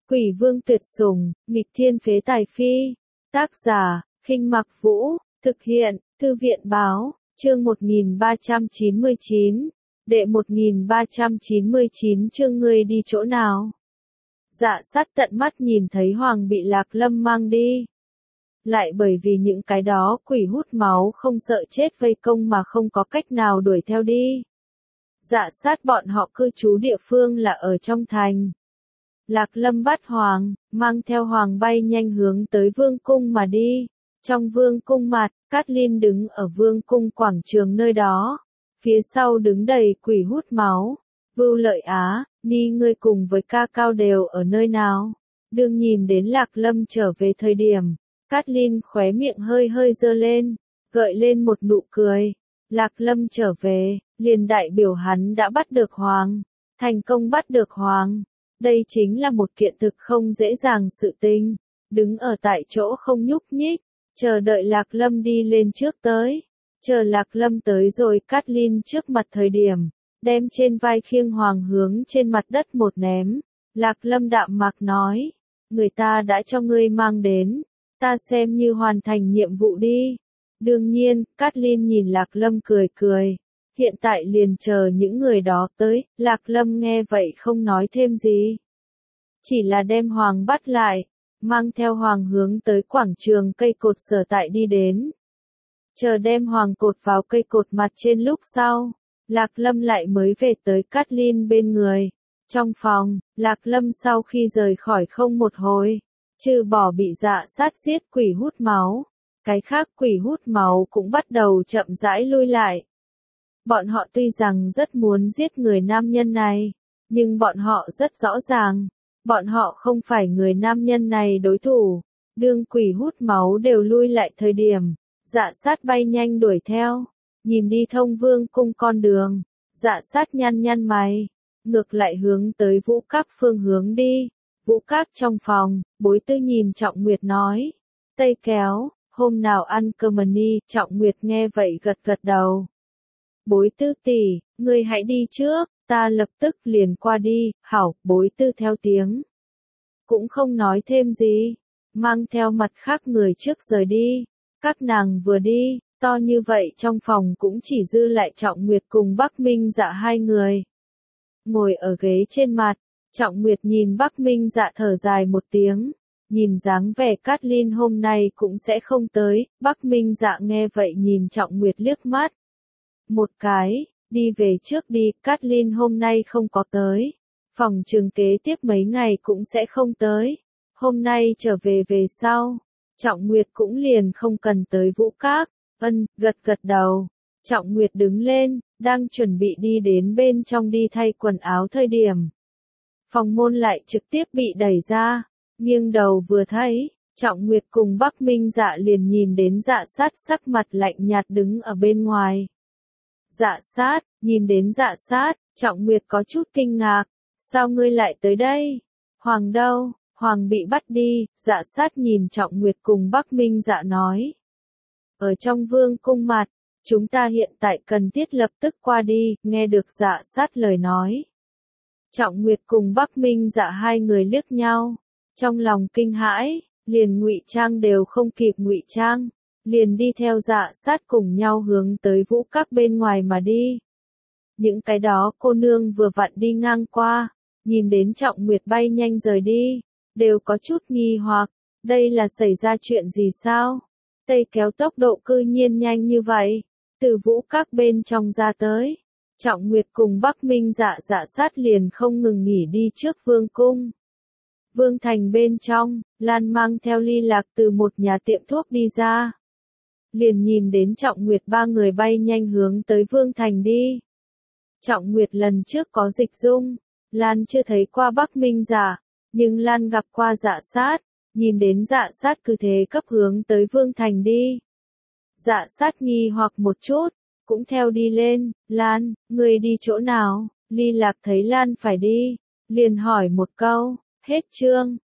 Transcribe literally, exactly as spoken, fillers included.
Quỷ vương tuyệt sủng, nghịch thiên phế tài phi. Tác giả, Khinh Mặc Vũ, thực hiện, Thư viện báo, chương một nghìn ba trăm chín mươi chín, đệ một nghìn ba trăm chín mươi chín chương ngươi đi chỗ nào? Dạ sát tận mắt nhìn thấy Hoàng bị Lạc Lâm mang đi. Lại bởi vì những cái đó quỷ hút máu không sợ chết vây công mà không có cách nào đuổi theo đi. Dạ sát bọn họ cư trú địa phương là ở trong thành. Lạc Lâm bắt Hoàng, mang theo Hoàng bay nhanh hướng tới vương cung mà đi. Trong vương cung mặt, Cát Linh đứng ở vương cung quảng trường nơi đó. Phía sau đứng đầy quỷ hút máu. Vưu Lợi Á, Ni ngươi cùng với ca cao đều ở nơi nào? Đương nhìn đến Lạc Lâm trở về thời điểm, Cát Linh khóe miệng hơi hơi dơ lên, gợi lên một nụ cười. Lạc Lâm trở về, liền đại biểu hắn đã bắt được Hoàng, thành công bắt được Hoàng. Đây chính là một kiện thực không dễ dàng sự tình. Đứng ở tại chỗ không nhúc nhích, chờ đợi Lạc Lâm đi lên trước tới. Chờ Lạc Lâm tới rồi Cát Linh trước mặt thời điểm, đem trên vai khiêng Hoàng hướng trên mặt đất một ném. Lạc Lâm đạm mạc nói, người ta đã cho ngươi mang đến, ta xem như hoàn thành nhiệm vụ đi. Đương nhiên, Cát Linh nhìn Lạc Lâm cười cười. Hiện tại liền chờ những người đó tới, Lạc Lâm nghe vậy không nói thêm gì. Chỉ là đem Hoàng bắt lại, mang theo Hoàng hướng tới quảng trường cây cột sở tại đi đến. Chờ đem Hoàng cột vào cây cột mặt trên lúc sau, Lạc Lâm lại mới về tới Cát Linh bên người. Trong phòng, Lạc Lâm sau khi rời khỏi không một hồi, trừ bỏ bị dạ sát giết quỷ hút máu, cái khác quỷ hút máu cũng bắt đầu chậm rãi lui lại. Bọn họ tuy rằng rất muốn giết người nam nhân này, nhưng bọn họ rất rõ ràng, bọn họ không phải người nam nhân này đối thủ. Đương quỷ hút máu đều lui lại thời điểm, dạ sát bay nhanh đuổi theo, nhìn đi thông vương cung con đường, dạ sát nhăn nhăn mày, ngược lại hướng tới Vũ Các phương hướng đi. Vũ Các trong phòng, Bối Tư nhìn Trọng Nguyệt nói, Tây kéo, hôm nào ăn cơm đi. Trọng Nguyệt nghe vậy gật gật đầu. Bối Tư tỷ, ngươi hãy đi trước, ta lập tức liền qua đi. Hảo, Bối Tư theo tiếng. Cũng không nói thêm gì, mang theo mặt khác người trước rời đi. Các nàng vừa đi, to như vậy trong phòng cũng chỉ dư lại Trọng Nguyệt cùng Bắc Minh Dạ hai người. Ngồi ở ghế trên mặt, Trọng Nguyệt nhìn Bắc Minh Dạ thở dài một tiếng, nhìn dáng vẻ Cát Linh hôm nay cũng sẽ không tới. Bắc Minh Dạ nghe vậy nhìn Trọng Nguyệt liếc mắt một cái, đi về trước đi, Cát Linh hôm nay không có tới, phòng trường kế tiếp mấy ngày cũng sẽ không tới, hôm nay trở về về sau, Trọng Nguyệt cũng liền không cần tới Vũ Các. Ân, gật gật đầu. Trọng Nguyệt đứng lên, đang chuẩn bị đi đến bên trong đi thay quần áo thời điểm. Phòng môn lại trực tiếp bị đẩy ra, nghiêng đầu vừa thấy, Trọng Nguyệt cùng Bắc Minh Dạ liền nhìn đến dạ sát sắc mặt lạnh nhạt đứng ở bên ngoài. Dạ sát, nhìn đến dạ sát, Trọng Nguyệt có chút kinh ngạc, sao ngươi lại tới đây? Hoàng đâu? Hoàng bị bắt đi. Dạ sát nhìn Trọng Nguyệt cùng Bắc Minh Dạ nói. Ở trong vương cung mặt, chúng ta hiện tại cần thiết lập tức qua đi. Nghe được dạ sát lời nói, Trọng Nguyệt cùng Bắc Minh Dạ hai người liếc nhau, trong lòng kinh hãi, liền ngụy trang đều không kịp ngụy trang, liền đi theo dạ sát cùng nhau hướng tới Vũ Các bên ngoài mà đi. Những cái đó cô nương vừa vặn đi ngang qua, nhìn đến Trọng Nguyệt bay nhanh rời đi, đều có chút nghi hoặc, đây là xảy ra chuyện gì sao? Tây kéo tốc độ cư nhiên nhanh như vậy, từ Vũ Các bên trong ra tới. Trọng Nguyệt cùng Bắc Minh Dạ dạ sát liền không ngừng nghỉ đi trước vương cung. Vương thành bên trong, Lan mang theo Ly Lạc từ một nhà tiệm thuốc đi ra. Liền nhìn đến Trọng Nguyệt ba người bay nhanh hướng tới vương thành đi. Trọng Nguyệt lần trước có dịch dung, Lan chưa thấy qua Bắc Minh Dạ, nhưng Lan gặp qua dạ sát, nhìn đến dạ sát cứ thế cấp hướng tới vương thành đi. Dạ sát nghi hoặc một chút, cũng theo đi lên. Lan, ngươi đi chỗ nào? Ly Lạc thấy Lan phải đi, liền hỏi một câu. Hết chương.